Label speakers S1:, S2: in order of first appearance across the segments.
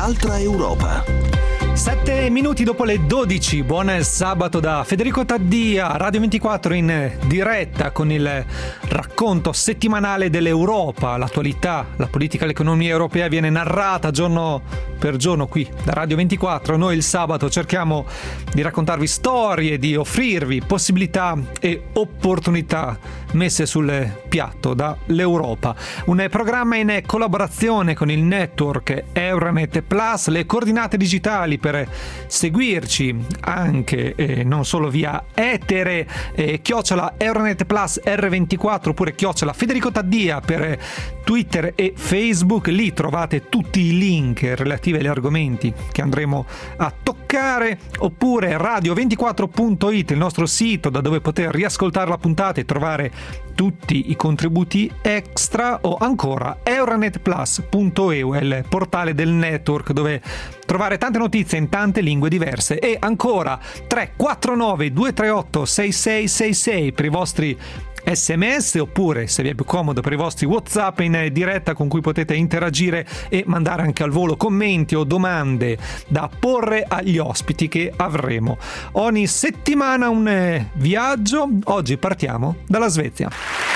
S1: l'altra Europa.
S2: 7 minuti dopo le 12, buon sabato da Federico Taddia, Radio 24 in diretta con il racconto settimanale dell'Europa, l'attualità, la politica, l'economia europea viene narrata giorno per giorno qui da Radio 24. Noi il sabato cerchiamo di raccontarvi storie, di offrirvi possibilità e opportunità messe sul piatto dall'Europa. Un programma in collaborazione con il network Euronet Plus, le coordinate digitali per seguirci anche non solo via etere, chiocciola Euronet Plus R24 oppure chiocciola Federico Taddia per Twitter e Facebook. Lì trovate tutti i link relativi agli argomenti che andremo a toccare, oppure radio24.it, il nostro sito da dove poter riascoltare la puntata e trovare tutti i contributi extra, o ancora euronetplus.eu, è il portale del network dove trovare tante notizie in tante lingue diverse. E ancora 349 238 6666 per i vostri SMS, oppure se vi è più comodo per i vostri WhatsApp in diretta con cui potete interagire e mandare anche al volo commenti o domande da porre agli ospiti che avremo. Ogni settimana un viaggio. Oggi partiamo dalla Svezia.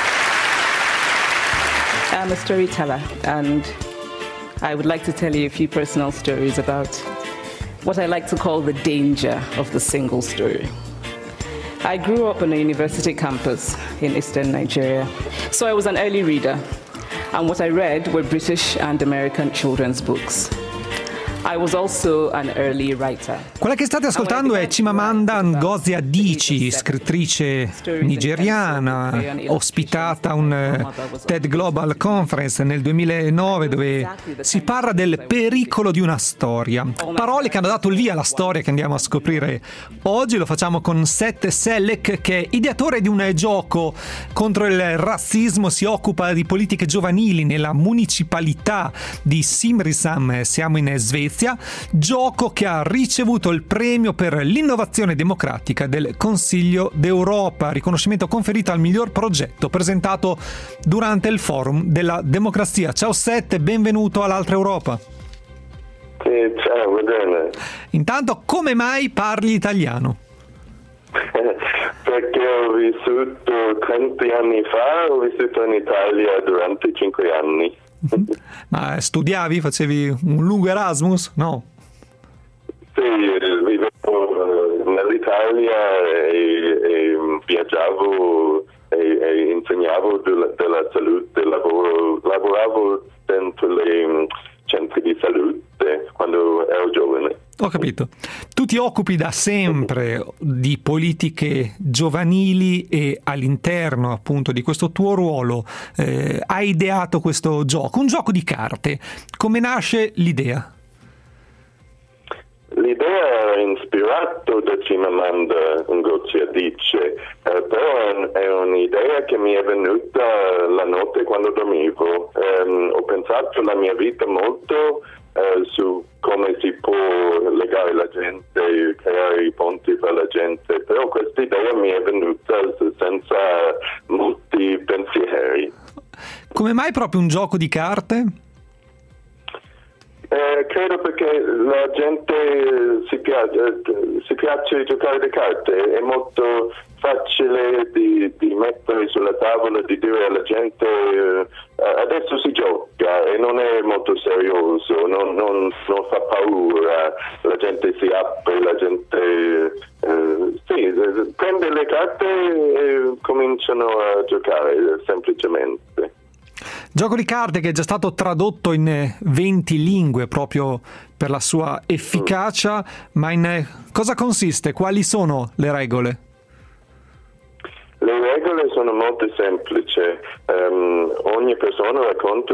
S3: I'm a storyteller and I would like to tell you a few personal stories about what I like to call the danger of the single story. I grew up on a university campus in eastern Nigeria, so I was an early reader, and what I read were British and American children's books. I was also an early writer.
S2: Quella che state ascoltando è Chimamanda Ngozi Adichie, scrittrice nigeriana, ospitata a un TED Global Conference nel 2009 dove si parla del pericolo di una storia. Parole che hanno dato il via alla storia che andiamo a scoprire oggi. Lo facciamo con Seth Selleck, che è ideatore di un gioco contro il razzismo, si occupa di politiche giovanili nella municipalità di Simrishamn, siamo in Svezia. Gioco che ha ricevuto il premio per l'innovazione democratica del Consiglio d'Europa, riconoscimento conferito al miglior progetto presentato durante il Forum della Democrazia. Ciao Seth, benvenuto all'altra Europa.
S4: Sì, ciao, buongiorno.
S2: Intanto, come mai parli italiano?
S4: Perché ho vissuto 30 anni fa, ho vissuto in Italia durante 5 anni.
S2: Ma studiavi? Facevi un lungo Erasmus? No?
S4: Sì, vivevo nell'Italia e viaggiavo e insegnavo della salute, lavoravo dentro i centri di salute quando ero giovane.
S2: Ho capito. Tu ti occupi da sempre di politiche giovanili e all'interno appunto di questo tuo ruolo hai ideato questo gioco, un gioco di carte. Come nasce l'idea?
S4: L'idea è ispirata da Chimamanda Ngozi Adichie, però è un'idea che mi è venuta la notte quando dormivo. Ho pensato alla mia vita molto su come si può legare la gente, creare i ponti per la gente, però questa idea mi è venuta senza molti pensieri.
S2: Come mai proprio un gioco di carte?
S4: Credo perché la gente si piace giocare le carte, è molto facile di mettere sulla tavola, di dire alla gente adesso si gioca e non è molto serioso, non fa paura, la gente si apre, la gente prende le carte e cominciano a giocare semplicemente.
S2: Gioco di carte che è già stato tradotto in 20 lingue proprio per la sua efficacia, ma in cosa consiste? Quali sono le regole?
S4: Le regole sono molto semplici. Ogni persona racconta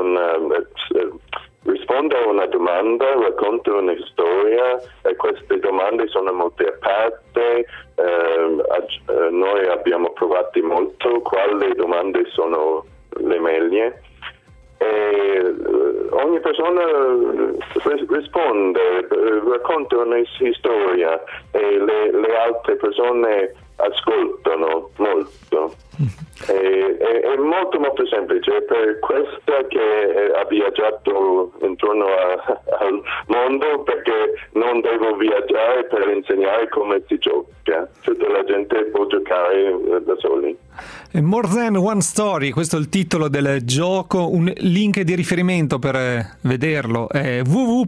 S4: risponde a una domanda, racconta una storia e queste domande sono molto aperte. Noi abbiamo provato molto quali domande sono le meglio e ogni persona risponde, racconta una storia e le altre persone ascoltano molto. È molto molto semplice, per questo che ha viaggiato intorno al mondo, perché non devo viaggiare per insegnare come si gioca, tutta la gente può giocare da soli.
S2: More Than One Story, questo è il titolo del gioco. Un link di riferimento per vederlo è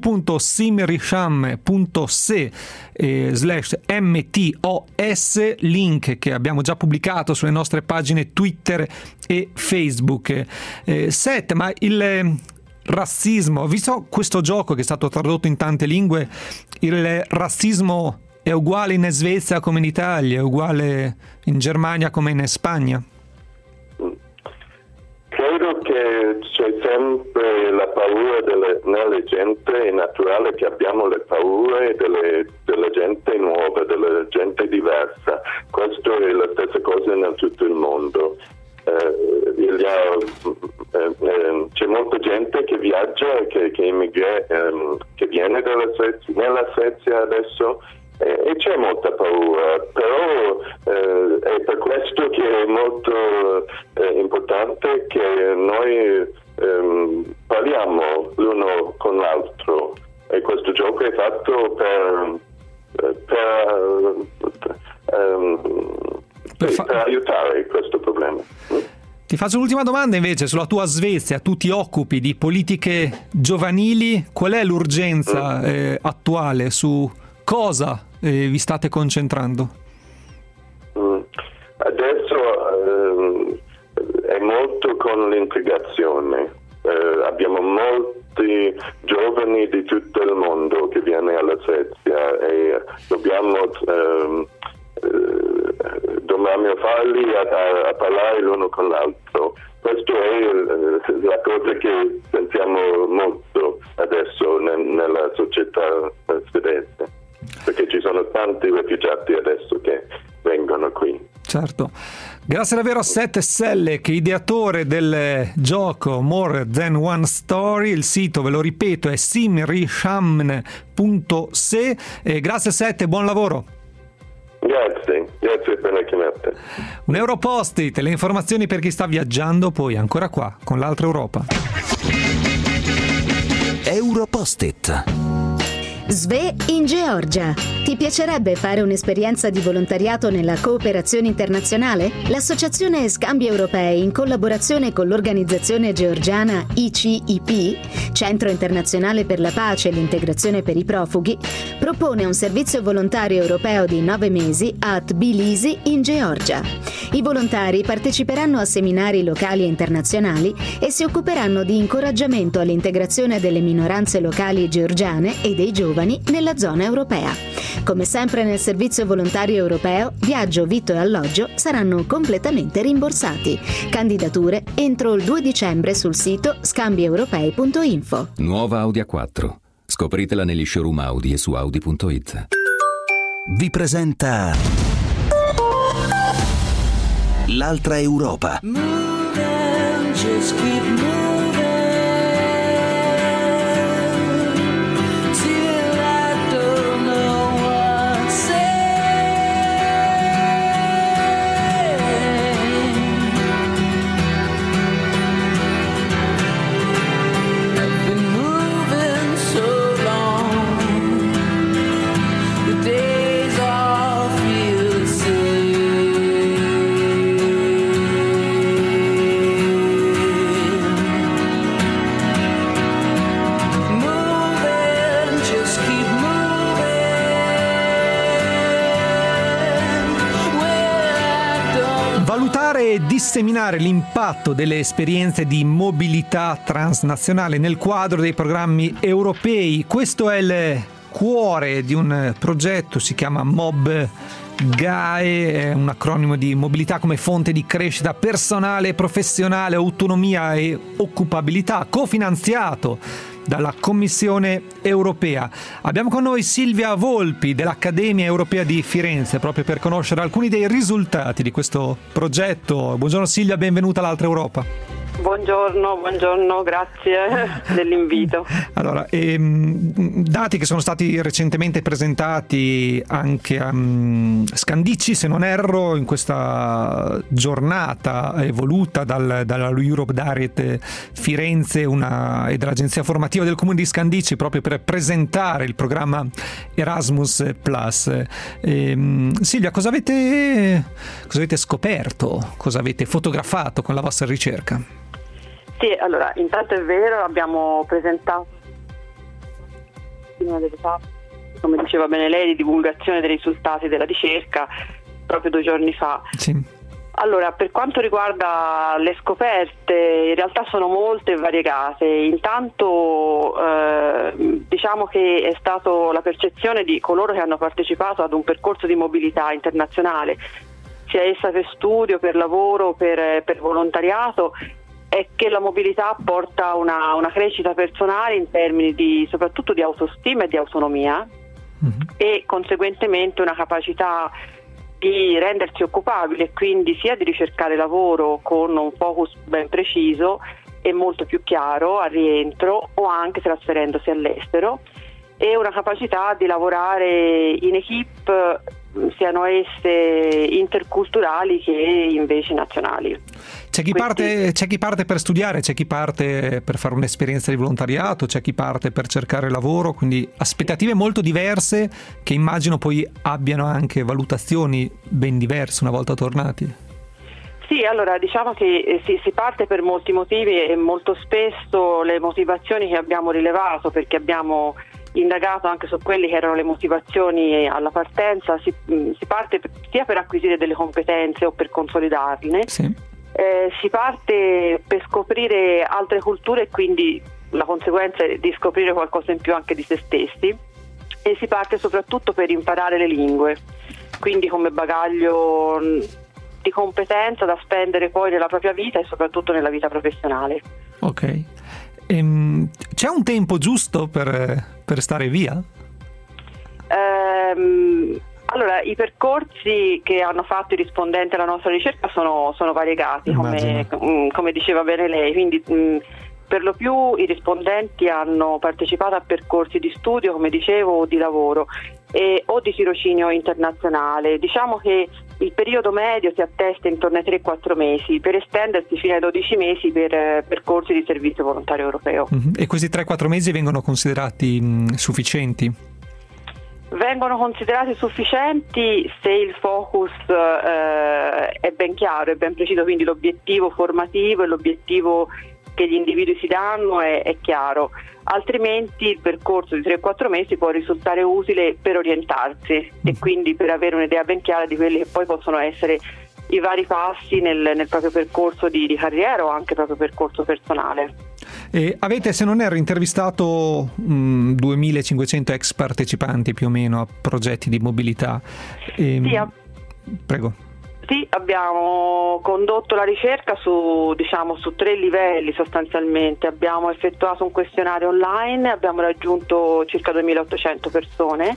S2: www.simrisham.se/MTOS, link che abbiamo già pubblicato sulle nostre pagine Twitter e Facebook. Seth, ma il razzismo, visto questo gioco che è stato tradotto in tante lingue, il razzismo è uguale in Svezia come in Italia, è uguale in Germania come in Spagna?
S4: Credo che c'è sempre la paura nella gente, è naturale che abbiamo le paure della gente nuova, della gente diversa. Questo è la stessa cosa in tutto il mondo. C'è molta gente che viaggia, che viene nella Svezia adesso, e c'è molta paura, però è per questo che è molto importante che noi parliamo l'uno con l'altro, e questo gioco è fatto per aiutare questo problema.
S2: Ti faccio l'ultima domanda invece sulla tua Svezia. Tu ti occupi di politiche giovanili, qual è l'urgenza attuale, su cosa vi state concentrando?
S4: Adesso è molto con l'integrazione. Abbiamo molti giovani di tutto il mondo che viene alla Svezia e dobbiamo farli a parlare l'uno con l'altro. Questo è la cosa che sentiamo molto adesso nella società svedese, perché ci sono tanti rifugiati adesso che vengono qui.
S2: Certo. Grazie davvero a Seth Selle, che è ideatore del gioco More Than One Story. Il sito, ve lo ripeto, è simrisham.se. Grazie Seth e buon lavoro.
S4: Grazie per la chiamata.
S2: Un Europost-it, le informazioni per chi sta viaggiando, poi ancora qua con l'altra Europa.
S1: Europost-it.
S5: Sve in Georgia. Ti piacerebbe fare un'esperienza di volontariato nella cooperazione internazionale? L'Associazione Scambi Europei, in collaborazione con l'organizzazione georgiana ICIP, Centro Internazionale per la Pace e l'Integrazione per i Profughi, propone un servizio volontario europeo di 9 mesi a Tbilisi, in Georgia. I volontari parteciperanno a seminari locali e internazionali e si occuperanno di incoraggiamento all'integrazione delle minoranze locali georgiane e dei giovani nella zona europea. Come sempre nel servizio volontario europeo, viaggio, vitto e alloggio saranno completamente rimborsati. Candidature entro il 2 dicembre sul sito scambieuropei.info.
S1: Nuova Audi A4. Scopritela negli showroom Audi e su Audi.it. Vi presenta l'altra Europa.
S6: Moving, just keep moving, till I don't know what to say. I've been moving so long, the days all feel the
S2: Valutare e disseminare l'impatto delle esperienze di mobilità transnazionale nel quadro dei programmi europei. Questo è il cuore di un progetto, si chiama MOBGAE, è un acronimo di mobilità come fonte di crescita personale, professionale, autonomia e occupabilità, cofinanziato dalla Commissione europea. Abbiamo con noi Silvia Volpi dell'Accademia Europea di Firenze, proprio per conoscere alcuni dei risultati di questo progetto. Buongiorno Silvia, benvenuta all'altra Europa.
S7: Buongiorno, grazie dell'invito.
S2: Allora, dati che sono stati recentemente presentati anche a Scandicci, se non erro, in questa giornata voluta dalla Europe Direct Firenze e dall'agenzia formativa del comune di Scandicci, proprio per presentare il programma Erasmus+. Silvia, cosa avete scoperto? Cosa avete fotografato con la vostra ricerca?
S7: Sì, allora, intanto è vero, abbiamo presentato come diceva bene lei, di divulgazione dei risultati della ricerca proprio 2 giorni fa.
S2: Sì.
S7: Allora, per quanto riguarda le scoperte, in realtà sono molte e variegate. Intanto diciamo che è stato la percezione di coloro che hanno partecipato ad un percorso di mobilità internazionale, sia essa per studio, per lavoro, per volontariato, è che la mobilità porta una crescita personale in termini soprattutto di autostima e di autonomia, e conseguentemente una capacità di rendersi occupabili e quindi sia di ricercare lavoro con un focus ben preciso e molto più chiaro al rientro o anche trasferendosi all'estero, e una capacità di lavorare in equipe, siano esse interculturali che invece nazionali.
S2: C'è chi parte per studiare, c'è chi parte per fare un'esperienza di volontariato, c'è chi parte per cercare lavoro, quindi aspettative molto diverse che immagino poi abbiano anche valutazioni ben diverse una volta tornati.
S7: Sì, allora diciamo che si parte per molti motivi e molto spesso le motivazioni che abbiamo rilevato, perché abbiamo indagato anche su quelle che erano le motivazioni alla partenza, si parte sia per acquisire delle competenze o per consolidarle,
S2: sì.
S7: Si parte per scoprire altre culture e quindi la conseguenza è di scoprire qualcosa in più anche di se stessi, e si parte soprattutto per imparare le lingue, quindi come bagaglio di competenza da spendere poi nella propria vita e soprattutto nella vita professionale.
S2: Ok. C'è un tempo giusto per stare via?
S7: Allora, i percorsi che hanno fatto i rispondenti alla nostra ricerca sono variegati, come diceva bene lei, quindi per lo più i rispondenti hanno partecipato a percorsi di studio, come dicevo, o di lavoro o di tirocinio internazionale. Diciamo che il periodo medio si attesta intorno ai 3-4 mesi, per estendersi fino ai 12 mesi per percorsi di servizio volontario europeo.
S2: E questi 3-4 mesi vengono considerati sufficienti?
S7: Vengono considerati sufficienti se il focus è ben chiaro, è ben preciso, quindi l'obiettivo formativo e l'obiettivo che gli individui si danno è chiaro, altrimenti il percorso di 3-4 mesi può risultare utile per orientarsi e quindi per avere un'idea ben chiara di quelli che poi possono essere i vari passi nel proprio percorso di carriera o anche proprio percorso personale.
S2: Avete, se non erro, intervistato 2500 ex partecipanti più o meno a progetti di mobilità. Prego.
S7: Sì, abbiamo condotto la ricerca su 3 livelli sostanzialmente. Abbiamo effettuato un questionario online, abbiamo raggiunto circa 2800 persone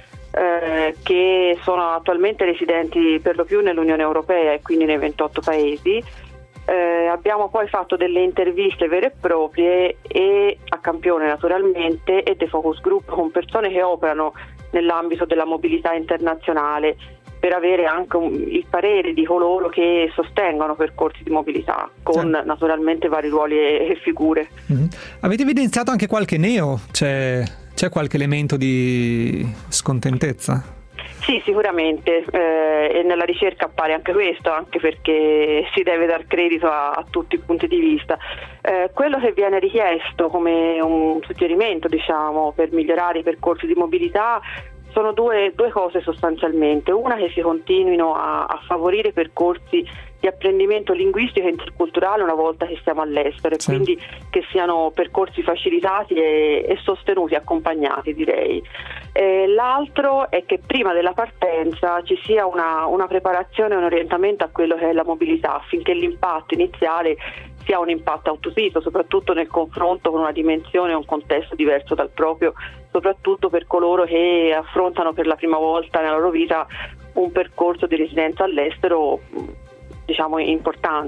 S7: che sono attualmente residenti per lo più nell'Unione Europea e quindi nei 28 paesi. Abbiamo poi fatto delle interviste vere e proprie e a campione naturalmente, e dei focus group con persone che operano nell'ambito della mobilità internazionale, per avere anche il parere di coloro che sostengono percorsi di mobilità con naturalmente vari ruoli e figure.
S2: Avete evidenziato anche qualche neo? C'è qualche elemento di scontentezza?
S7: Sì, sicuramente, e nella ricerca appare anche questo, anche perché si deve dar credito a tutti i punti di vista. Quello che viene richiesto come un suggerimento, diciamo, per migliorare i percorsi di mobilità sono due cose sostanzialmente. Una, che si continuino a favorire percorsi di apprendimento linguistico e interculturale una volta che siamo all'estero,
S2: sì.
S7: E quindi che siano percorsi facilitati e sostenuti, accompagnati, direi. L'altro è che prima della partenza ci sia una preparazione e un orientamento a quello che è la mobilità, affinché l'impatto iniziale sia un impatto autosito, soprattutto nel confronto con una dimensione e un contesto diverso dal proprio, soprattutto per coloro che affrontano per la prima volta nella loro vita un percorso di residenza all'estero, diciamo, importante.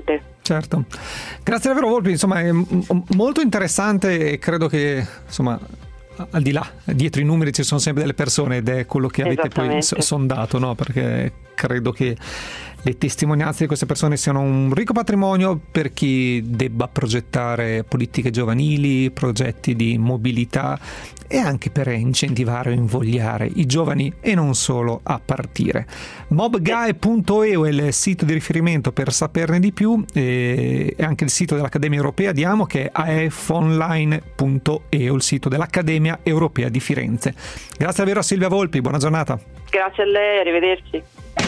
S2: Certo, grazie davvero Volpi, insomma è molto interessante e credo che insomma al di là, dietro i numeri ci sono sempre delle persone ed è quello che avete poi sondato, no? Perché credo che le testimonianze di queste persone siano un ricco patrimonio per chi debba progettare politiche giovanili, progetti di mobilità e anche per incentivare o invogliare i giovani e non solo a partire. Mobguy.eu è il sito di riferimento per saperne di più e anche il sito dell'Accademia Europea Diamo, che è aefonline.eu, il sito dell'Accademia Europea di Firenze. Grazie davvero a Silvia Volpi, buona giornata.
S7: Grazie a lei, arrivederci.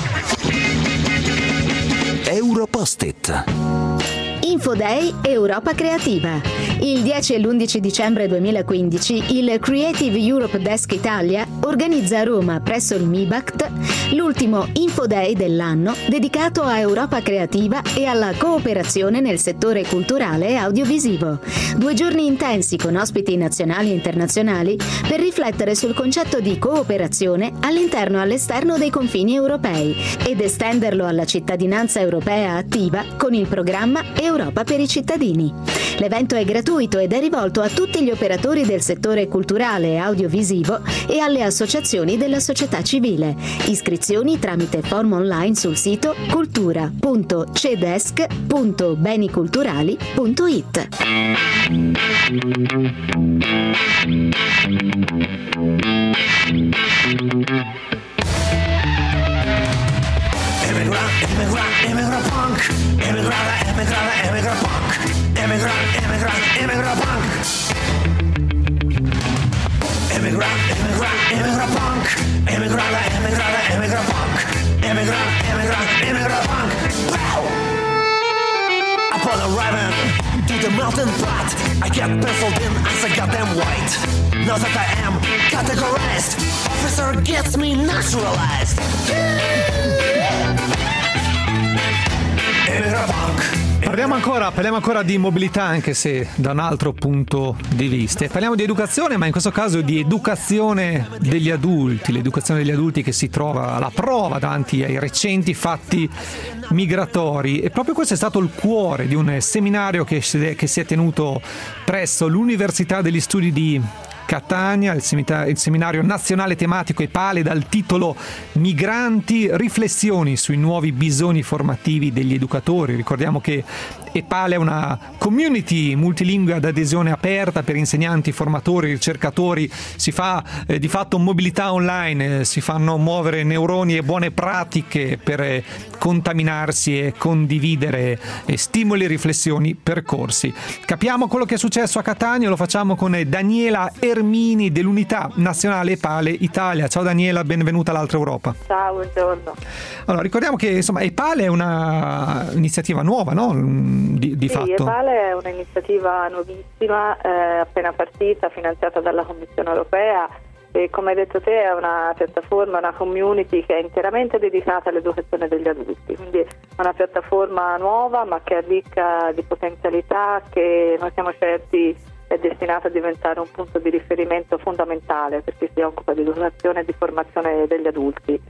S1: Europost-it.
S5: Infoday Europa Creativa. Il 10 e l'11 dicembre 2015 il Creative Europe Desk Italia organizza a Roma presso il MIBACT l'ultimo Infoday dell'anno dedicato a Europa Creativa e alla cooperazione nel settore culturale e audiovisivo. 2 giorni intensi con ospiti nazionali e internazionali per riflettere sul concetto di cooperazione all'interno e all'esterno dei confini europei ed estenderlo alla cittadinanza europea attiva con il programma Europa per i cittadini. L'evento è gratuito ed è rivolto a tutti gli operatori del settore culturale e audiovisivo e alle associazioni della società civile. Iscrizioni tramite form online sul sito cultura.cedesk.beniculturali.it.
S8: Emigra punk, emigra punk, emigra punk, emigra punk, emigra punk, emigra punk. Pow! Upon arriving to the melting pot, I get penciled in as a goddamn white. Now that I am categorized, officer gets me naturalized.
S2: Parliamo ancora di mobilità, anche se da un altro punto di vista. E parliamo di educazione, ma in questo caso di educazione degli adulti, l'educazione degli adulti che si trova alla prova davanti ai recenti fatti migratori. E proprio questo è stato il cuore di un seminario che si è tenuto presso l'Università degli Studi di Catania, il seminario nazionale tematico EPALE dal titolo Migranti, riflessioni sui nuovi bisogni formativi degli educatori. Ricordiamo che EPALE è una community multilingue ad adesione aperta per insegnanti, formatori, ricercatori. Si fa di fatto mobilità online, si fanno muovere neuroni e buone pratiche per contaminarsi e condividere stimoli, riflessioni, percorsi. Capiamo quello che è successo a Catania, lo facciamo con Daniela Ermini dell'Unità Nazionale EPALE Italia. Ciao Daniela, benvenuta all'Altra Europa.
S7: Ciao, buongiorno.
S2: Allora, ricordiamo che insomma EPALE è una iniziativa nuova, no? Di fatto.
S7: EPALE è un'iniziativa nuovissima, appena partita, finanziata dalla Commissione Europea e come hai detto te è una piattaforma, una community che è interamente dedicata all'educazione degli adulti, quindi è una piattaforma nuova ma che è ricca di potenzialità, che noi siamo certi è destinata a diventare un punto di riferimento fondamentale per chi si occupa di educazione e di formazione degli adulti.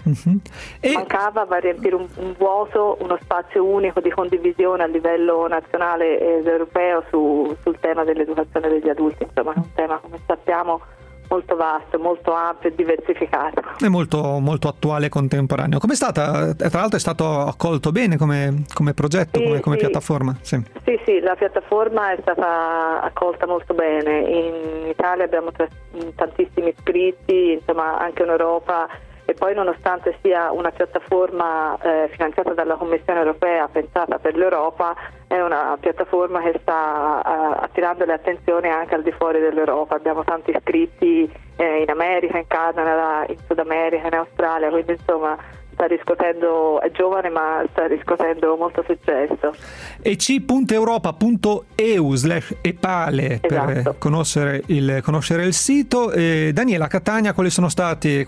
S7: Mancava a riempire un vuoto, uno spazio unico di condivisione a livello nazionale ed europeo sul tema dell'educazione degli adulti. Insomma, è un tema, come sappiamo, molto vasto, molto ampio e diversificato.
S2: È molto, molto attuale e contemporaneo. Com'è stata? Tra l'altro è stato accolto bene come progetto, come piattaforma? Sì,
S7: la piattaforma è stata accolta molto bene. In Italia abbiamo tantissimi iscritti, insomma anche in Europa, e poi nonostante sia una piattaforma finanziata dalla Commissione Europea, pensata per l'Europa, è una piattaforma che sta attirando le attenzioni anche al di fuori dell'Europa. Abbiamo tanti iscritti in America, in Canada, in Sud America, in Australia, quindi insomma sta riscuotendo, è giovane ma sta riscuotendo molto successo.
S2: ec.europa.eu/epale per conoscere il sito. Daniela, Catania, quali sono stati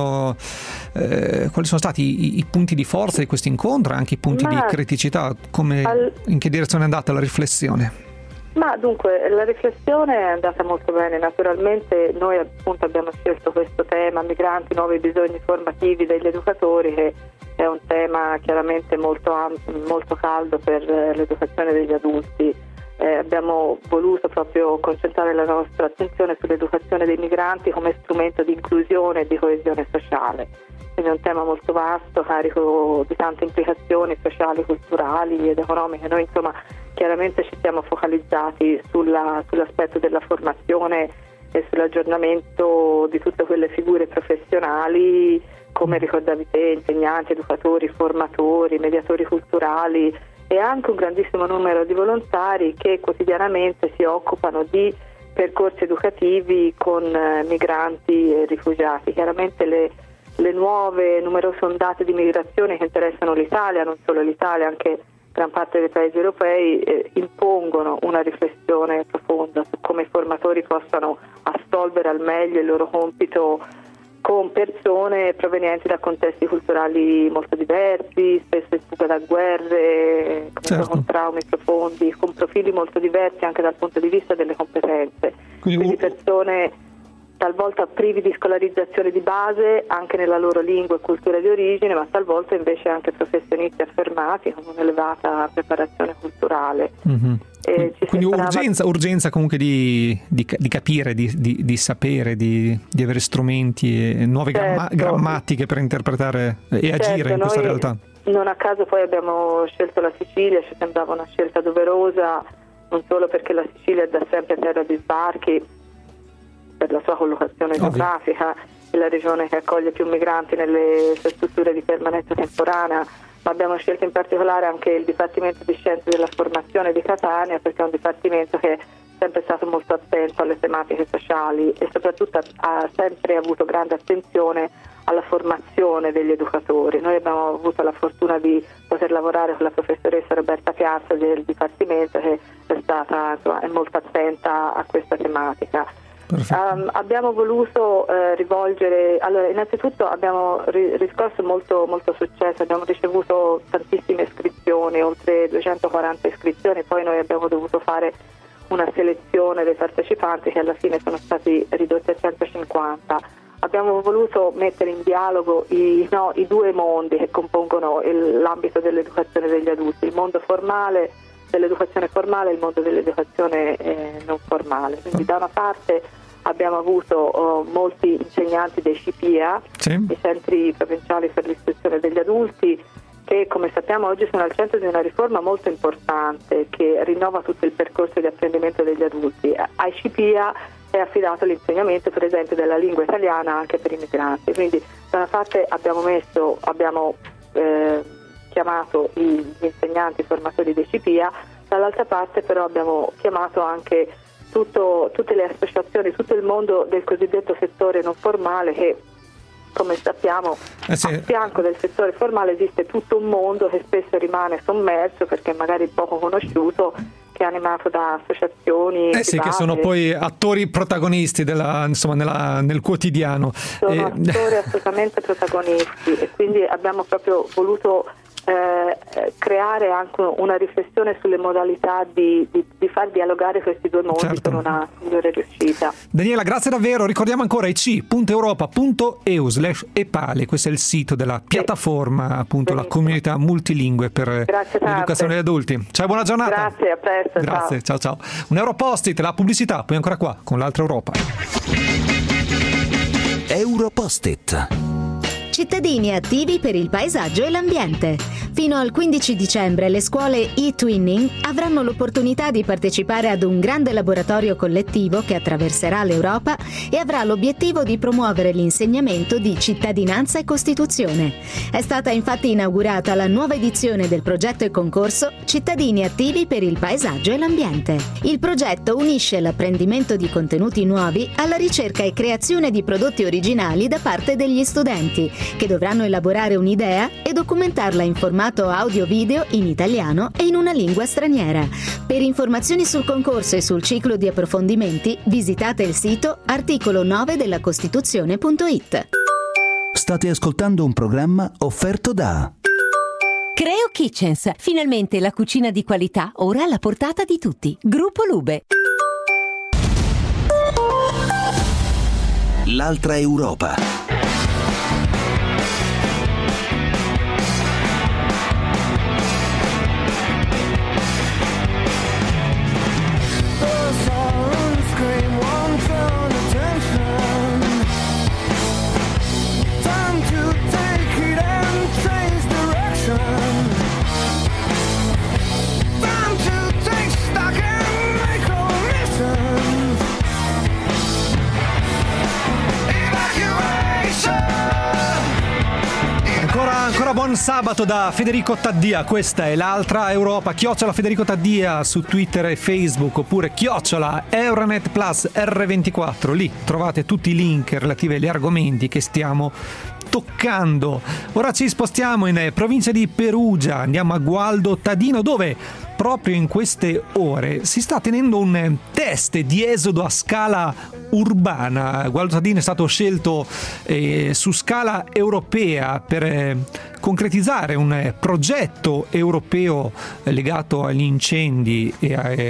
S2: i punti di forza di questo incontro, anche i punti di criticità, in che direzione è andata la riflessione?
S7: Ma dunque, la riflessione è andata molto bene. Naturalmente noi appunto abbiamo scelto questo tema, migranti, nuovi bisogni formativi degli educatori, che è un tema chiaramente molto caldo per l'educazione degli adulti. Abbiamo voluto proprio concentrare la nostra attenzione sull'educazione dei migranti come strumento di inclusione e di coesione sociale. Quindi è un tema molto vasto, carico di tante implicazioni sociali, culturali ed economiche. Noi insomma chiaramente ci siamo focalizzati sull'aspetto della formazione e sull'aggiornamento di tutte quelle figure professionali, come ricordavi te, insegnanti, educatori, formatori, mediatori culturali, e anche un grandissimo numero di volontari che quotidianamente si occupano di percorsi educativi con migranti e rifugiati. Chiaramente le nuove numerose ondate di migrazione che interessano l'Italia, non solo l'Italia, anche gran parte dei paesi europei, impongono una riflessione profonda su come i formatori possano assolvere al meglio il loro compito con persone provenienti da contesti culturali molto diversi, spesso in fuga da guerre, con traumi profondi, con profili molto diversi anche dal punto di vista delle competenze. Quindi persone talvolta privi di scolarizzazione di base anche nella loro lingua e cultura di origine, ma talvolta invece anche professionisti affermati con un'elevata preparazione culturale.
S2: Quindi urgenza comunque di capire, di sapere, di avere strumenti e nuove grammatiche per interpretare e agire in questa realtà.
S7: Non a caso poi abbiamo scelto la Sicilia, ci sembrava una scelta doverosa, non solo perché la Sicilia è da sempre terra di sbarchi per la sua collocazione geografica, è la regione che accoglie più migranti nelle sue strutture di permanenza temporanea, ma abbiamo scelto in particolare anche il Dipartimento di Scienze della Formazione di Catania, perché è un dipartimento che è sempre stato molto attento alle tematiche sociali e soprattutto ha sempre avuto grande attenzione alla formazione degli educatori. Noi abbiamo avuto la fortuna di poter lavorare con la professoressa Roberta Piazza del Dipartimento, che è molto attenta a questa tematica. Abbiamo voluto rivolgere, allora innanzitutto abbiamo riscosso molto successo, abbiamo ricevuto tantissime iscrizioni, oltre 240 iscrizioni, poi noi abbiamo dovuto fare una selezione dei partecipanti che alla fine sono stati ridotti a 150. Abbiamo voluto mettere in dialogo i due mondi che compongono l'ambito dell'educazione degli adulti, il mondo formale dell'educazione formale e il mondo dell'educazione non formale. Quindi da una parte abbiamo avuto molti insegnanti dei CPIA, i centri provinciali per l'istruzione degli adulti, che come sappiamo oggi sono al centro di una riforma molto importante che rinnova tutto il percorso di apprendimento degli adulti. Ai CPIA è affidato l'insegnamento per esempio della lingua italiana anche per i migranti, quindi da una parte abbiamo chiamato gli insegnanti formatori dei CPIA, dall'altra parte però abbiamo chiamato anche tutte le associazioni, tutto il mondo del cosiddetto settore non formale che, come sappiamo, a fianco del settore formale esiste tutto un mondo che spesso rimane sommerso perché magari poco conosciuto, che è animato da associazioni private.
S2: Che sono poi attori protagonisti nel quotidiano.
S7: Sono attori assolutamente protagonisti e quindi abbiamo proprio voluto creare anche una riflessione sulle modalità di far dialogare questi due mondi con una migliore riuscita.
S2: Daniela, grazie davvero. Ricordiamo ancora ic.europa.eu/epale, questo è il sito della piattaforma, appunto, la comunità multilingue per l'educazione degli adulti. Ciao, buona giornata.
S7: Grazie, a presto.
S2: Grazie, ciao. Un Europost-it, la pubblicità, poi ancora qua con l'altra Europa.
S1: Europost-it.
S5: Cittadini attivi per il paesaggio e l'ambiente. Fino al 15 dicembre le scuole e-twinning avranno l'opportunità di partecipare ad un grande laboratorio collettivo che attraverserà l'Europa e avrà l'obiettivo di promuovere l'insegnamento di cittadinanza e Costituzione. È stata infatti inaugurata la nuova edizione del progetto e concorso Cittadini attivi per il paesaggio e l'ambiente. Il progetto unisce l'apprendimento di contenuti nuovi alla ricerca e creazione di prodotti originali da parte degli studenti, che dovranno elaborare un'idea e documentarla in formato audio-video in italiano e in una lingua straniera. Per informazioni sul concorso e sul ciclo di approfondimenti, visitate il sito articolo 9 della Costituzione.it.
S1: State ascoltando un programma offerto da
S9: Creo Kitchens, finalmente la cucina di qualità ora alla portata di tutti. Gruppo Lube.
S1: l'altra Europa.
S2: Buon sabato da Federico Taddia, questa è l'altra Europa, @ Federico Taddia su Twitter e Facebook, oppure @ Euronet Plus R24, lì trovate tutti i link relativi agli argomenti che stiamo toccando. Ora ci spostiamo in provincia di Perugia, andiamo a Gualdo Tadino, dove proprio in queste ore si sta tenendo un test di esodo a scala urbana. Gualdo Tadino è stato scelto su scala europea per concretizzare un progetto europeo legato agli incendi e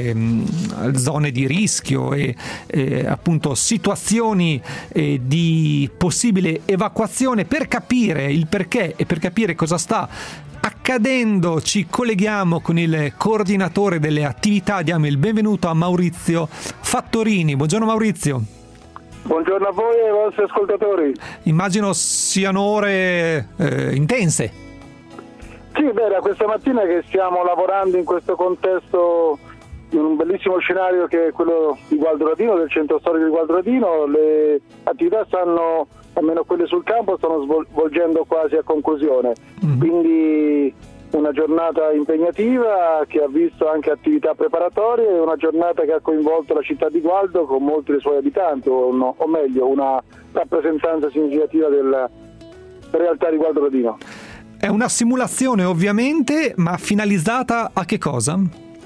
S2: a zone di rischio e appunto situazioni di possibile evacuazione. Per capire il perché e per capire cosa sta accadendo ci colleghiamo con il coordinatore delle attività. Diamo il benvenuto a Maurizio Fattorini. Buongiorno Maurizio.
S10: Buongiorno a voi e ai vostri ascoltatori.
S2: Immagino siano ore intense.
S10: Sì, da questa mattina che stiamo lavorando in questo contesto, in un bellissimo scenario che è quello di Gualdo Tadino, del centro storico di Gualdo Tadino. Le attività stanno, almeno quelle sul campo, stanno svolgendo quasi a conclusione. Quindi una giornata impegnativa che ha visto anche attività preparatorie e una giornata che ha coinvolto la città di Gualdo con molti dei suoi abitanti, o meglio una rappresentanza significativa della realtà di Gualdo Tadino.
S2: È una simulazione ovviamente, ma finalizzata a che cosa?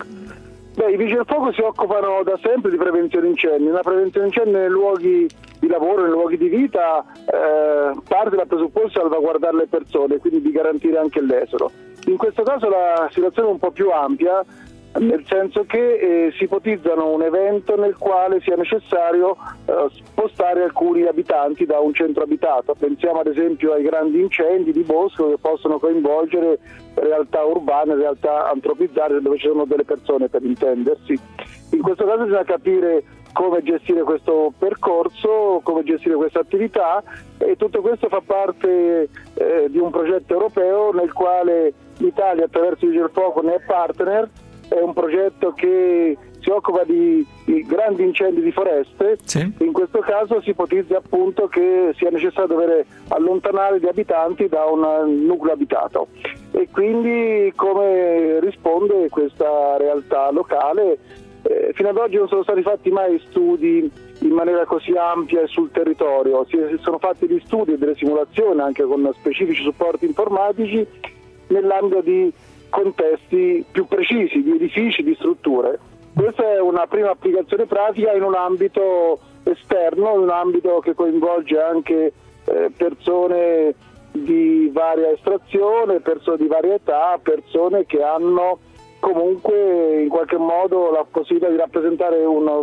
S10: I vigili del fuoco si occupano da sempre di prevenzione incendi. Una prevenzione incendi nei luoghi di lavoro, nei luoghi di vita, parte dal presupposto di salvaguardare le persone, quindi di garantire anche l'esodo. In questo caso la situazione è un po' più ampia, nel senso che si ipotizzano un evento nel quale sia necessario spostare alcuni abitanti da un centro abitato. Pensiamo ad esempio ai grandi incendi di bosco che possono coinvolgere realtà urbane, realtà antropizzate dove ci sono delle persone, per intendersi. In questo caso bisogna capire come gestire questo percorso, come gestire questa attività, e tutto questo fa parte di un progetto europeo nel quale l'Italia, attraverso i Vigili del Fuoco, ne è partner. È un progetto che si occupa di grandi incendi di foreste.
S2: Sì.
S10: In questo caso si ipotizza appunto che sia necessario dover allontanare gli abitanti da un nucleo abitato, e quindi come risponde questa realtà locale. Fino ad oggi non sono stati fatti mai studi in maniera così ampia e sul territorio. Si sono fatti gli studi e delle simulazioni anche con specifici supporti informatici nell'ambito di contesti più precisi, di edifici, di strutture. Questa è una prima applicazione pratica in un ambito esterno, in un ambito che coinvolge anche persone di varia estrazione, persone di varia età, persone che hanno comunque in qualche modo la possibilità di rappresentare una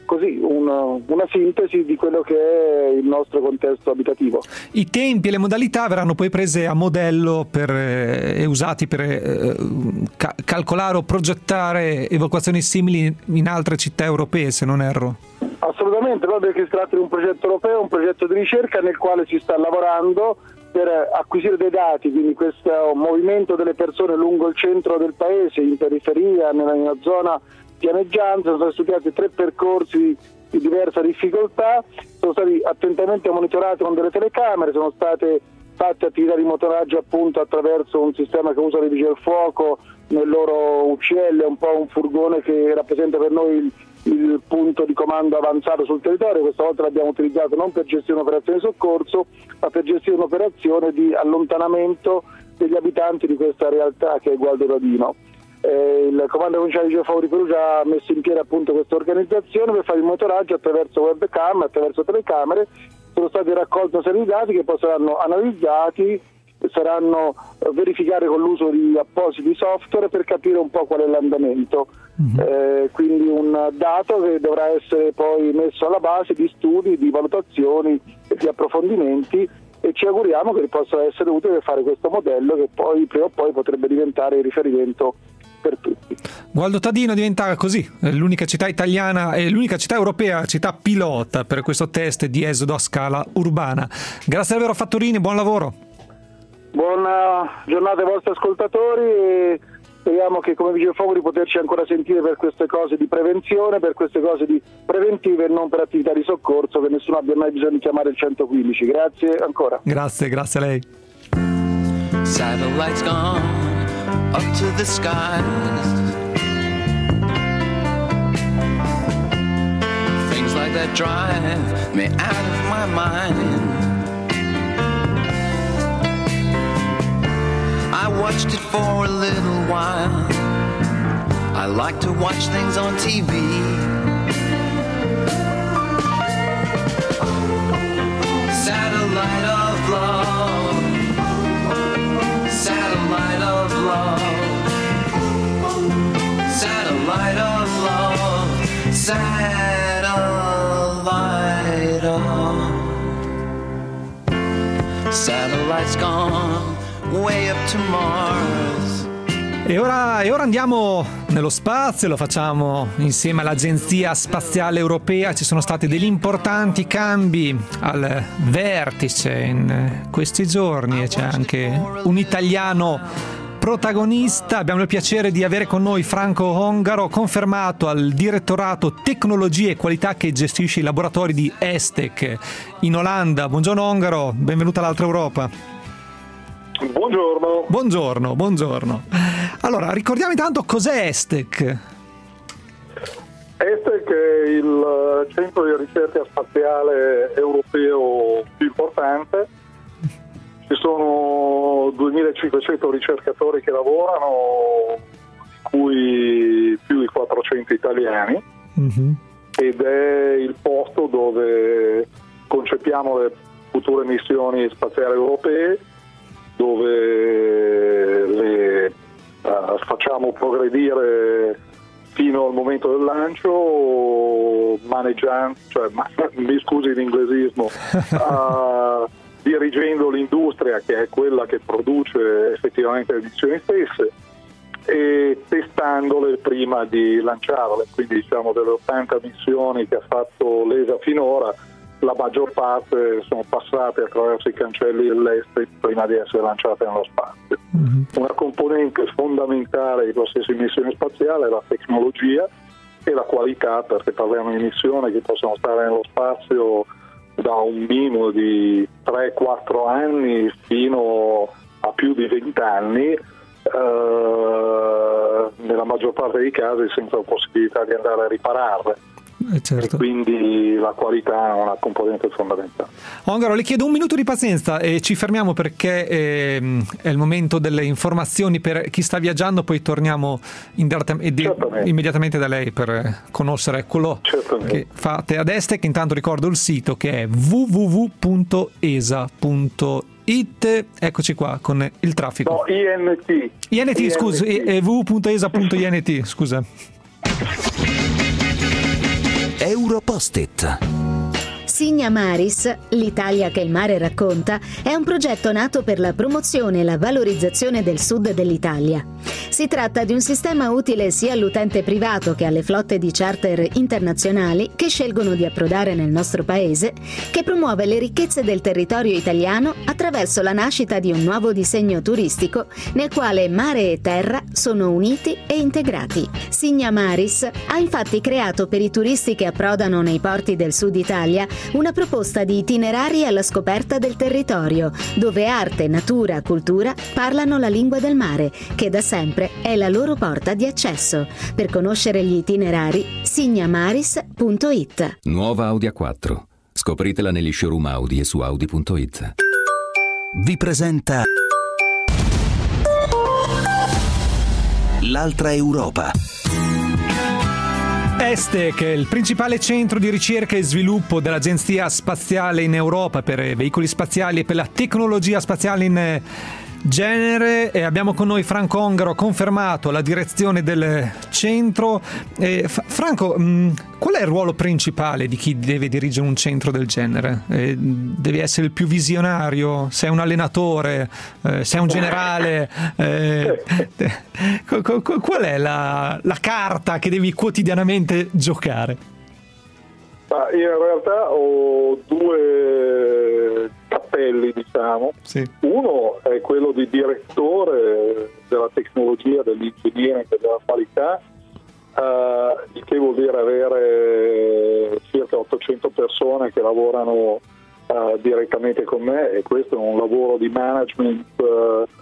S10: sintesi di quello che è il nostro contesto abitativo.
S2: I tempi e le modalità verranno poi prese a modello e usati per calcolare o progettare evacuazioni simili in altre città europee, se non erro.
S10: Assolutamente, proprio perché si tratta di un progetto europeo, un progetto di ricerca nel quale si sta lavorando per acquisire dei dati, quindi questo movimento delle persone lungo il centro del paese, in periferia, nella zona pianeggiante. Sono stati studiati 3 percorsi di diversa difficoltà, sono stati attentamente monitorati con delle telecamere, sono state fatte attività di monitoraggio appunto attraverso un sistema che usa i vigili del fuoco nel loro UCL, un po' un furgone che rappresenta per noi il punto di comando avanzato sul territorio. Questa volta l'abbiamo utilizzato non per gestire un'operazione di soccorso, ma per gestire un'operazione di allontanamento degli abitanti di questa realtà che è Gualdo Tadino. Il comando provinciale di Vigili del Fuoco di Perugia ha messo in piedi appunto questa organizzazione per fare il monitoraggio attraverso webcam, attraverso telecamere. Sono stati raccolti una serie di dati che poi saranno analizzati, saranno verificati con l'uso di appositi software per capire un po' qual è l'andamento. Quindi un dato che dovrà essere poi messo alla base di studi, di valutazioni e di approfondimenti, e ci auguriamo che possa essere utile per fare questo modello che poi prima o poi potrebbe diventare il riferimento per tutti.
S2: Gualdo Tadino diventa così l'unica città italiana e l'unica città europea, città pilota per questo test di esodo a scala urbana. Grazie davvero Fattorini, buon lavoro.
S10: Buona giornata ai vostri ascoltatori e speriamo che come Vigili del Fuoco di poterci ancora sentire per queste cose di prevenzione, per queste cose di preventive e non per attività di soccorso, che nessuno abbia mai bisogno di chiamare il 115. Grazie ancora.
S2: Grazie a lei.
S6: Satellites gone up to the skies. Things like that drive me out of my mind. I watched it for a little while. I like to watch things on TV. Satellite of love. Satellite of love. Satellite of love. Satellite of. Satellites gone way up to Mars.
S2: E ora andiamo nello spazio, lo facciamo insieme all'Agenzia Spaziale Europea. Ci sono stati degli importanti cambi al vertice in questi giorni e c'è anche un italiano protagonista. Abbiamo il piacere di avere con noi Franco Ongaro, confermato al direttorato tecnologie e qualità che gestisce i laboratori di ESTEC in Olanda. Buongiorno Ongaro, benvenuto all'Altra Europa. Buongiorno. Allora, ricordiamo intanto cos'è ESTEC.
S10: ESTEC è il centro di ricerca spaziale europeo più importante. Ci sono 2500 ricercatori che lavorano, di cui più di 400 italiani, ed è il posto dove concepiamo le future missioni spaziali europee, dove le facciamo progredire fino al momento del lancio, maneggiando, mi scusi l'inglesismo, dirigendo l'industria, che è quella che produce effettivamente le missioni stesse, e testandole prima di lanciarle. Quindi diciamo delle 80 missioni che ha fatto l'ESA finora, la maggior parte sono passate attraverso i cancelli dell'ESTEC prima di essere lanciate nello spazio. Una componente fondamentale di qualsiasi missione spaziale è la tecnologia e la qualità, perché parliamo di missioni che possono stare nello spazio da un minimo di 3-4 anni fino a più di 20 anni, nella maggior parte dei casi senza possibilità di andare a ripararle.
S2: Certo.
S10: E quindi la qualità è una componente fondamentale.
S2: Ongaro, le chiedo un minuto di pazienza e ci fermiamo perché è il momento delle informazioni per chi sta viaggiando, poi torniamo immediatamente da lei per conoscere quello che fate ad ESTEC. Intanto ricordo il sito che è www.esa.it. Eccoci qua con il traffico.
S10: No, INT,
S2: scusi, www.esa.int, scusa.
S1: Europost-it.
S5: Signa Maris, l'Italia che il mare racconta, è un progetto nato per la promozione e la valorizzazione del sud dell'Italia. Si tratta di un sistema utile sia all'utente privato che alle flotte di charter internazionali che scelgono di approdare nel nostro paese, che promuove le ricchezze del territorio italiano attraverso la nascita di un nuovo disegno turistico nel quale mare e terra sono uniti e integrati. Signa Maris ha infatti creato per i turisti che approdano nei porti del sud Italia una proposta di itinerari alla scoperta del territorio, dove arte, natura, cultura parlano la lingua del mare, che da sempre è la loro porta di accesso. Per conoscere gli itinerari, signamaris.it.
S1: Nuova Audi A4. Scopritela negli showroom Audi e su Audi.it. Vi presenta l'Altra Europa.
S2: ESTEC è il principale centro di ricerca e sviluppo dell'Agenzia Spaziale in Europa per veicoli spaziali e per la tecnologia spaziale in genere, e abbiamo con noi Franco Ongaro, confermato alla direzione del centro. Franco, qual è il ruolo principale di chi deve dirigere un centro del genere? Devi essere il più visionario? Sei un allenatore? Sei un generale? Qual è la carta che devi quotidianamente giocare?
S10: In realtà ho due cappelli, diciamo.
S2: Sì.
S10: Uno è quello di direttore della tecnologia, dell'ingegnering e della qualità, il che vuol dire avere circa 800 persone che lavorano direttamente con me, e questo è un lavoro di management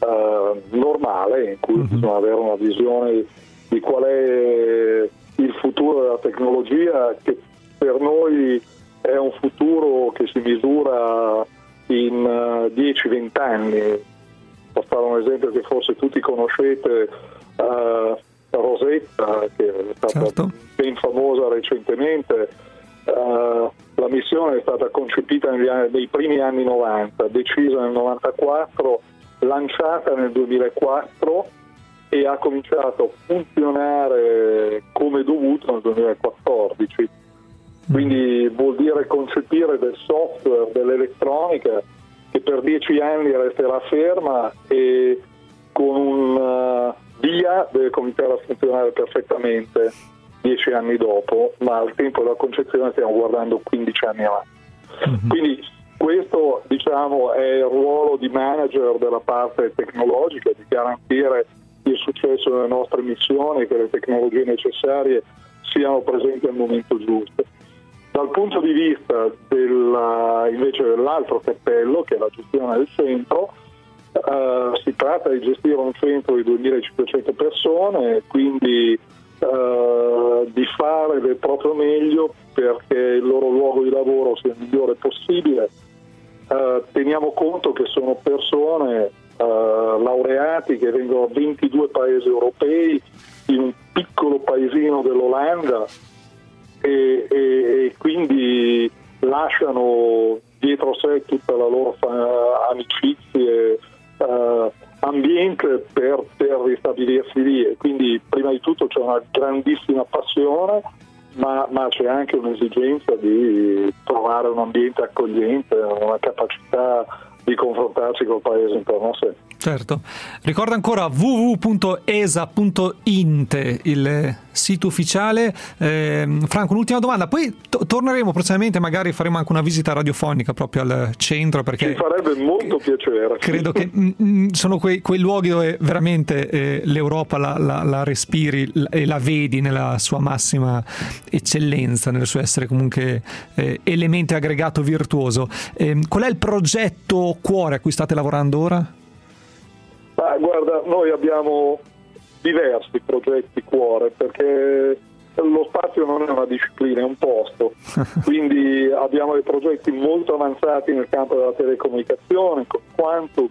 S11: normale, in cui bisogna avere una visione di qual è il futuro della tecnologia, che per noi è un futuro che si misura in 10-20 anni. Per fare un esempio che forse tutti conoscete, Rosetta, che è stata ben famosa recentemente, la missione è stata concepita nei primi anni 90, decisa nel 94, lanciata nel 2004 e ha cominciato a funzionare come dovuto nel 2014. Quindi vuol dire concepire del software, dell'elettronica che per 10 anni resterà ferma e con un via deve cominciare a funzionare perfettamente 10 anni dopo, ma al tempo della concezione stiamo guardando 15 anni avanti. Quindi questo, diciamo, è il ruolo di manager della parte tecnologica, di garantire il successo delle nostre missioni, che le tecnologie necessarie siano presenti al momento giusto. Dal punto di vista invece dell'altro cappello, che è la gestione del centro, si tratta di gestire un centro di 2500 persone, quindi di fare del proprio meglio perché il loro luogo di lavoro sia il migliore possibile. Teniamo conto che sono persone laureati che vengono da 22 paesi europei, in un piccolo paesino dell'Olanda, e quindi lasciano dietro sé tutta la loro amicizia e ambiente per ristabilirsi lì, e quindi prima di tutto c'è una grandissima passione, ma c'è anche un'esigenza di trovare un ambiente accogliente, una capacità di confrontarsi col paese intorno a sé.
S2: Certo. Ricorda ancora www.esa.int, il sito ufficiale. Franco, un'ultima domanda, poi torneremo prossimamente, magari faremo anche una visita radiofonica proprio al centro, perché
S11: ci farebbe molto piacere.
S2: Credo che sono quei luoghi dove veramente l'Europa la respiri e la vedi nella sua massima eccellenza, nel suo essere comunque elemento aggregato virtuoso. Qual è il progetto cuore a cui state lavorando ora?
S11: Guarda, noi abbiamo diversi progetti cuore, perché lo spazio non è una disciplina, è un posto, quindi abbiamo dei progetti molto avanzati nel campo della telecomunicazione, con quanto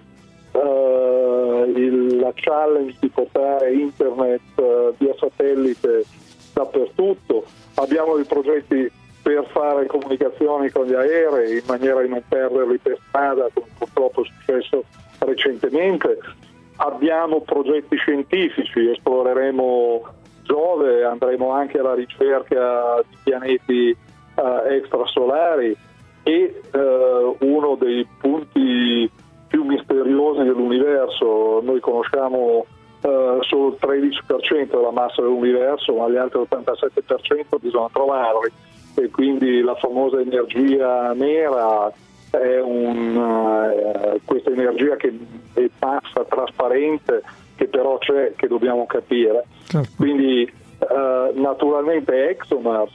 S11: la challenge di portare internet via satellite dappertutto. Abbiamo dei progetti per fare comunicazioni con gli aerei in maniera di non perderli per strada, come purtroppo è successo recentemente. Abbiamo progetti scientifici, esploreremo Giove, andremo anche alla ricerca di pianeti extrasolari, e uno dei punti più misteriosi dell'universo. Noi conosciamo solo il 13% della massa dell'universo, ma gli altri 87% bisogna trovarli, e quindi la famosa energia nera è questa energia che è passa, trasparente, che però c'è, che dobbiamo capire.
S2: Certo.
S11: Quindi naturalmente ExoMars,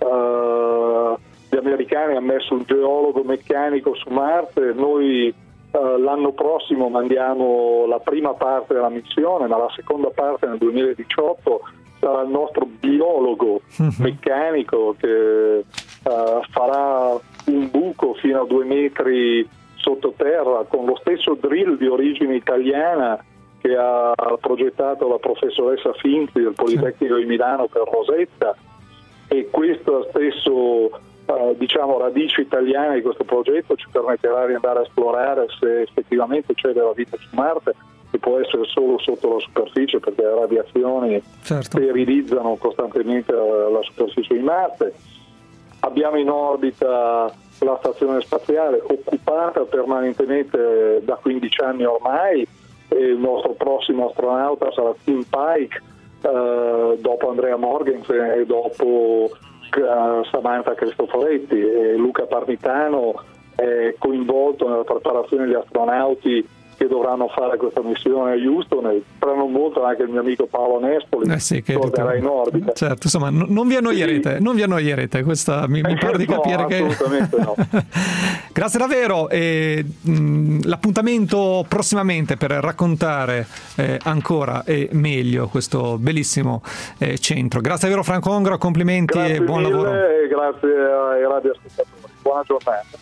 S11: gli americani hanno messo un geologo meccanico su Marte, noi l'anno prossimo mandiamo la prima parte della missione, ma la seconda parte nel 2018 sarà il nostro biologo meccanico che farà un buco fino a 2 metri sottoterra con lo stesso drill di origine italiana che ha progettato la professoressa Finzi del Politecnico di Milano per Rosetta, e questo stesso radice italiana di questo progetto ci permetterà di andare a esplorare se effettivamente c'è della vita su Marte, che può essere solo sotto la superficie, perché le radiazioni sterilizzano costantemente la superficie di Marte. Abbiamo in orbita la stazione spaziale, occupata permanentemente da 15 anni ormai, e il nostro prossimo astronauta sarà Tim Pike, dopo Andrea Morgensen e dopo Samantha Cristoforetti, e Luca Parmitano è coinvolto nella preparazione degli astronauti che dovranno fare questa missione a Houston, e tra non molto anche il mio amico Paolo Nespoli che tornerà in orbita.
S2: Certo, insomma, non vi annoierete, questa mi pare di capire che
S11: assolutamente no.
S2: Grazie davvero, e l'appuntamento prossimamente per raccontare ancora e meglio questo bellissimo centro. Grazie davvero Franco Ongaro, complimenti e buon lavoro.
S11: E grazie ai radioascoltatori, buona giornata.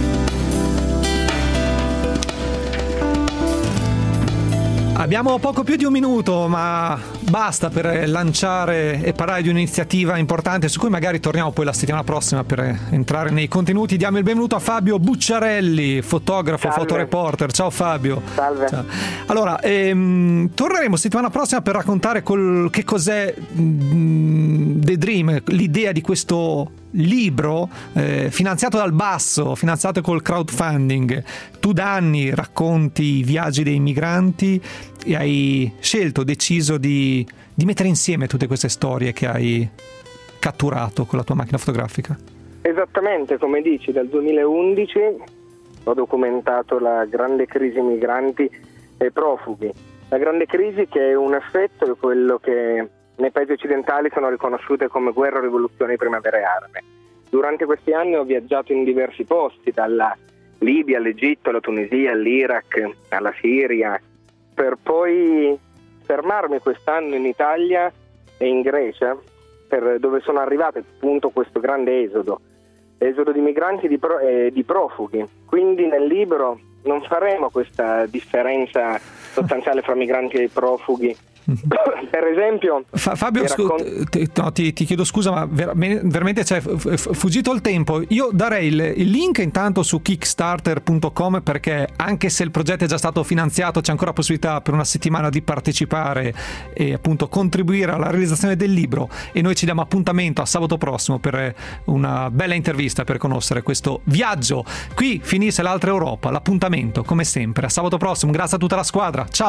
S2: Abbiamo poco più di un minuto, ma basta per lanciare e parlare di un'iniziativa importante su cui magari torniamo poi la settimana prossima per entrare nei contenuti. Diamo il benvenuto a Fabio Bucciarelli, fotografo,
S12: Salve.
S2: fotoreporter. Ciao Fabio.
S12: Salve.
S2: Ciao. Allora, torneremo settimana prossima per raccontare che cos'è The Dream, l'idea di questo libro finanziato dal basso, finanziato col crowdfunding. Tu da anni racconti i viaggi dei migranti e hai deciso di mettere insieme tutte queste storie che hai catturato con la tua macchina fotografica.
S12: Esattamente, come dici, dal 2011 ho documentato la grande crisi migranti e profughi. La grande crisi che è un effetto di quello che nei paesi occidentali sono riconosciute come guerra o rivoluzioni primavere arabe. Durante questi anni ho viaggiato in diversi posti, dalla Libia all'Egitto, alla Tunisia, all'Iraq, alla Siria, per poi fermarmi quest'anno in Italia e in Grecia, dove sono arrivato appunto questo grande esodo di migranti e di profughi. Quindi nel libro non faremo questa differenza sostanziale fra migranti e profughi. Per esempio
S2: Fabio, ti chiedo scusa, ma veramente c'è fuggito il tempo. Io darei il link intanto su kickstarter.com, perché anche se il progetto è già stato finanziato c'è ancora possibilità per una settimana di partecipare e appunto contribuire alla realizzazione del libro, e noi ci diamo appuntamento a sabato prossimo per una bella intervista per conoscere questo viaggio. Qui finisce l'altra Europa, l'appuntamento come sempre a sabato prossimo. Grazie a tutta la squadra, ciao.